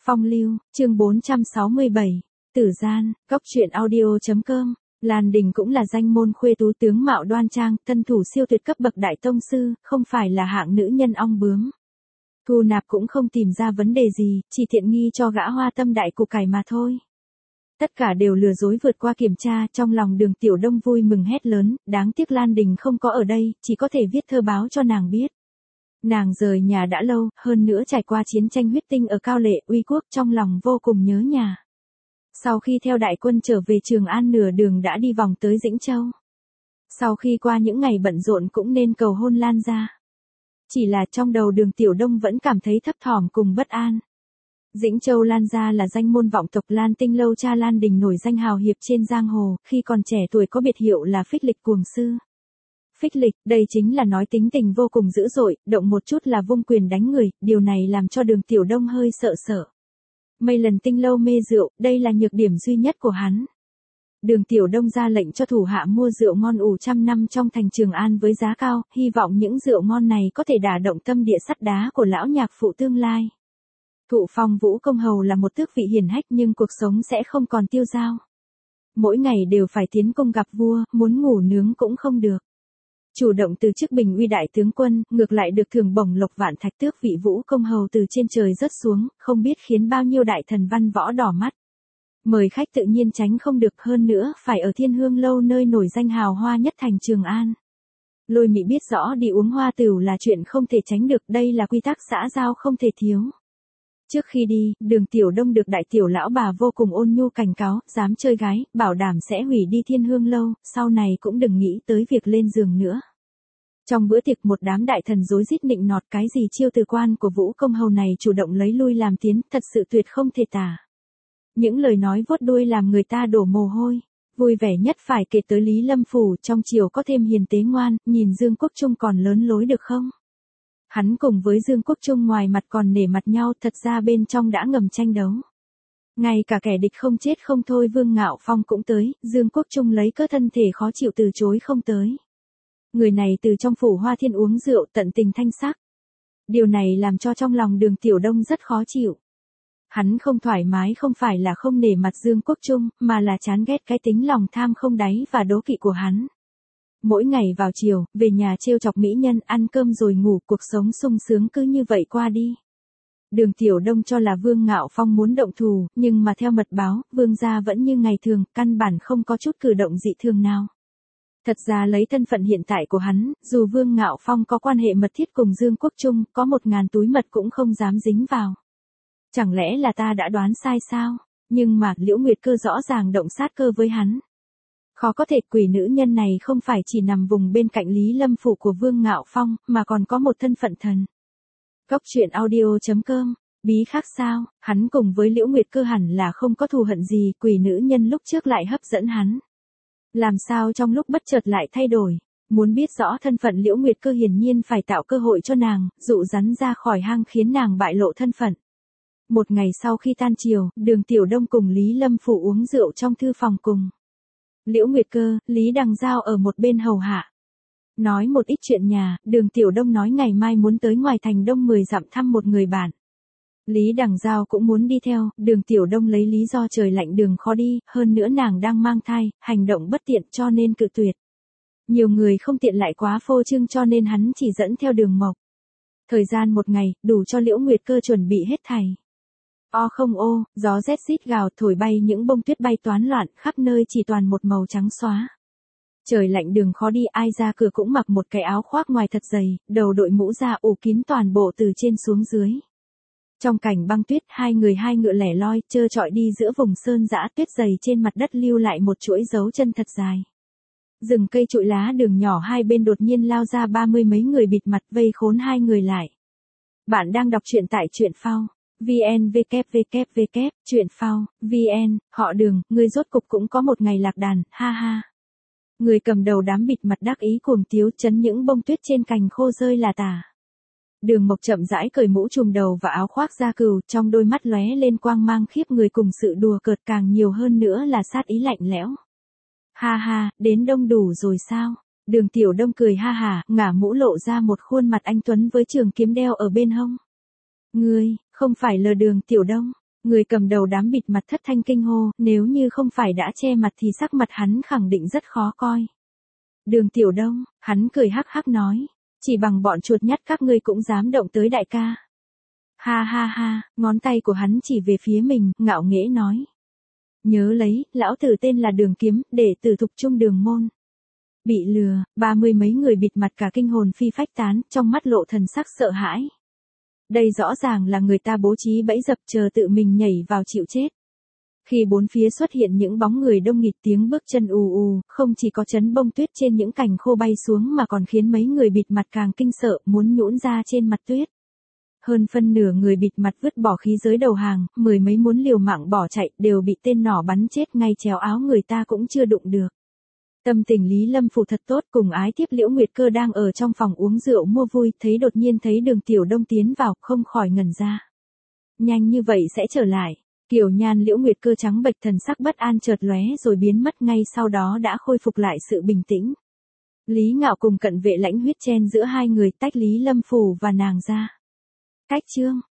Phong lưu, chương 467. Tử gian, góc truyện audio.com. Lan Đình cũng là danh môn khuê tú, tướng mạo đoan trang, thân thủ siêu tuyệt cấp bậc đại tông sư, không phải là hạng nữ nhân ong bướm. Thu nạp cũng không tìm ra vấn đề gì, chỉ tiện nghi cho gã hoa tâm đại củ cải mà thôi. Tất cả đều lừa dối vượt qua kiểm tra, trong lòng Đường Tiểu Đông vui mừng hét lớn, đáng tiếc Lan Đình không có ở đây, chỉ có thể viết thơ báo cho nàng biết. Nàng rời nhà đã lâu, hơn nữa trải qua chiến tranh huyết tinh ở Cao Lệ, Uy Quốc, trong lòng vô cùng nhớ nhà. Sau khi theo đại quân trở về Trường An, nửa đường đã đi vòng tới Dĩnh Châu. Sau khi qua những ngày bận rộn cũng nên cầu hôn Lan gia. Chỉ là trong đầu Đường Tiểu Đông vẫn cảm thấy thấp thỏm cùng bất an. Dĩnh Châu Lan gia là danh môn vọng tộc Lan Tinh Lâu, cha Lan Đình nổi danh hào hiệp trên giang hồ, khi còn trẻ tuổi có biệt hiệu là Phích Lịch cuồng sư. Phích Lịch, đây chính là nói tính tình vô cùng dữ dội, động một chút là vung quyền đánh người, điều này làm cho Đường Tiểu Đông hơi sợ sợ. Mấy lần Tinh Lâu mê rượu, đây là nhược điểm duy nhất của hắn. Đường Tiểu Đông ra lệnh cho thủ hạ mua rượu ngon ủ trăm năm trong thành Trường An với giá cao, hy vọng những rượu ngon này có thể đả động tâm địa sắt đá của lão nhạc phụ tương lai. Thụ Phong Vũ Công Hầu là một tước vị hiển hách nhưng cuộc sống sẽ không còn tiêu dao. Mỗi ngày đều phải tiến cung gặp vua, muốn ngủ nướng cũng không được. Chủ động từ chức bình uy đại tướng quân, ngược lại được thưởng bổng lộc vạn thạch, tước vị Vũ Công Hầu từ trên trời rớt xuống, không biết khiến bao nhiêu đại thần văn võ đỏ mắt. Mời khách tự nhiên tránh không được, hơn nữa phải ở Thiên Hương Lâu nơi nổi danh hào hoa nhất thành Trường An. Lôi Mị biết rõ đi uống hoa tửu là chuyện không thể tránh được, đây là quy tắc xã giao không thể thiếu. Trước khi đi, Đường Tiểu Đông được đại tiểu lão bà vô cùng ôn nhu cảnh cáo, dám chơi gái, bảo đảm sẽ hủy đi Thiên Hương Lâu, sau này cũng đừng nghĩ tới việc lên giường nữa. Trong bữa tiệc một đám đại thần rối rít nịnh nọt, cái gì chiêu từ quan của Vũ Công Hầu này chủ động lấy lui làm tiến, thật sự tuyệt không thể tả. Những lời nói vuốt đuôi làm người ta đổ mồ hôi. Vui vẻ nhất phải kể tới Lý Lâm Phủ, trong triều có thêm hiền tế ngoan, nhìn Dương Quốc Trung còn lớn lối được không? Hắn cùng với Dương Quốc Trung ngoài mặt còn nể mặt nhau, thật ra bên trong đã ngầm tranh đấu. Ngay cả kẻ địch không chết không thôi Vương Ngạo Phong cũng tới, Dương Quốc Trung lấy cớ thân thể khó chịu từ chối không tới. Người này từ trong phủ Hoa Thiên uống rượu tận tình thanh sắc. Điều này làm cho trong lòng Đường Tiểu Đông rất khó chịu. Hắn không thoải mái không phải là không nể mặt Dương Quốc Trung, mà là chán ghét cái tính lòng tham không đáy và đố kỵ của hắn. Mỗi ngày vào chiều, về nhà trêu chọc mỹ nhân, ăn cơm rồi ngủ, cuộc sống sung sướng cứ như vậy qua đi. Đường Tiểu Đông cho là Vương Ngạo Phong muốn động thủ, nhưng mà theo mật báo, Vương gia vẫn như ngày thường, căn bản không có chút cử động dị thường nào. Thật ra lấy thân phận hiện tại của hắn, dù Vương Ngạo Phong có quan hệ mật thiết cùng Dương Quốc Trung, có 1000 túi mật cũng không dám dính vào. Chẳng lẽ là ta đã đoán sai sao? Nhưng mà Liễu Nguyệt Cơ rõ ràng động sát cơ với hắn. Khó có thể, quỷ nữ nhân này không phải chỉ nằm vùng bên cạnh Lý Lâm Phủ của Vương Ngạo Phong, mà còn có một thân phận thần. Góc truyện audio.com. Bí khác sao, hắn cùng với Liễu Nguyệt Cơ hẳn là không có thù hận gì, quỷ nữ nhân lúc trước lại hấp dẫn hắn. Làm sao trong lúc bất chợt lại thay đổi, muốn biết rõ thân phận Liễu Nguyệt Cơ hiển nhiên phải tạo cơ hội cho nàng, dụ rắn ra khỏi hang khiến nàng bại lộ thân phận. Một ngày sau khi tan chiều, Đường Tiểu Đông cùng Lý Lâm Phủ uống rượu trong thư phòng cùng. Liễu Nguyệt Cơ, Lý Đằng Giao ở một bên hầu hạ. Nói một ít chuyện nhà, Đường Tiểu Đông nói ngày mai muốn tới ngoài thành Đông 10 dặm thăm một người bạn. Lý Đằng Giao cũng muốn đi theo, Đường Tiểu Đông lấy lý do trời lạnh đường khó đi, hơn nữa nàng đang mang thai, hành động bất tiện cho nên cự tuyệt. Nhiều người không tiện lại quá phô trương cho nên hắn chỉ dẫn theo Đường Mộc. Thời gian một ngày, đủ cho Liễu Nguyệt Cơ chuẩn bị hết thảy. O không ô, gió rét rít gào thổi bay những bông tuyết bay toán loạn, khắp nơi chỉ toàn một màu trắng xóa. Trời lạnh đường khó đi, ai ra cửa cũng mặc một cái áo khoác ngoài thật dày, đầu đội mũ da ủ kín toàn bộ từ trên xuống dưới. Trong cảnh băng tuyết, hai người hai ngựa lẻ loi, trơ trọi đi giữa vùng sơn dã, tuyết dày trên mặt đất lưu lại một chuỗi dấu chân thật dài. Rừng cây trụi lá đường nhỏ hai bên đột nhiên lao ra 30 mấy người bịt mặt vây khốn hai người lại. Bạn đang đọc truyện tại truyện phao. Truyện phao, VN, họ Đường, ngươi rốt cục cũng có một ngày lạc đàn, ha ha. Người cầm đầu đám bịt mặt đắc ý cuồng tiếu chấn những bông tuyết trên cành khô rơi là tả. Đường Mộc chậm rãi cởi mũ trùm đầu và áo khoác da cừu, trong đôi mắt lóe lên quang mang khiếp người cùng sự đùa cợt, càng nhiều hơn nữa là sát ý lạnh lẽo. Ha ha, đến đông đủ rồi sao? Đường Tiểu Đông cười ha hả, ngả mũ lộ ra một khuôn mặt anh tuấn với trường kiếm đeo ở bên hông. Ngươi, không phải là Đường Tiểu Đông. Người cầm đầu đám bịt mặt thất thanh kinh hô, nếu như không phải đã che mặt thì sắc mặt hắn khẳng định rất khó coi. Đường Tiểu Đông, hắn cười hắc hắc nói, chỉ bằng bọn chuột nhắt các ngươi cũng dám động tới đại ca. Ha ha ha, ngón tay của hắn chỉ về phía mình, ngạo nghễ nói. Nhớ lấy, lão tử tên là Đường Kiếm, đệ tử Thục Trung Đường môn. Bị lừa, 30 mấy người bịt mặt cả kinh hồn phi phách tán, trong mắt lộ thần sắc sợ hãi. Đây rõ ràng là người ta bố trí bẫy dập chờ tự mình nhảy vào chịu chết. Khi bốn phía xuất hiện những bóng người đông nghịt tiếng bước chân ù ù, không chỉ có chấn bông tuyết trên những cành khô bay xuống mà còn khiến mấy người bịt mặt càng kinh sợ muốn nhũn ra trên mặt tuyết. Hơn phân nửa người bịt mặt vứt bỏ khí giới đầu hàng, 10 mấy muốn liều mạng bỏ chạy đều bị tên nỏ bắn chết ngay chéo áo người ta cũng chưa đụng được. Tâm tình Lý Lâm Phủ thật tốt, cùng ái tiếp Liễu Nguyệt Cơ đang ở trong phòng uống rượu mua vui, thấy đột nhiên thấy Đường Tiểu Đông tiến vào, không khỏi ngẩn ra. Nhanh như vậy sẽ trở lại. Kiều nhan Liễu Nguyệt Cơ trắng bệch, thần sắc bất an chợt lóe rồi biến mất, ngay sau đó đã khôi phục lại sự bình tĩnh. Lý Ngạo cùng Cận Vệ Lãnh Huyết chen giữa hai người, tách Lý Lâm Phủ và nàng ra. Cách chương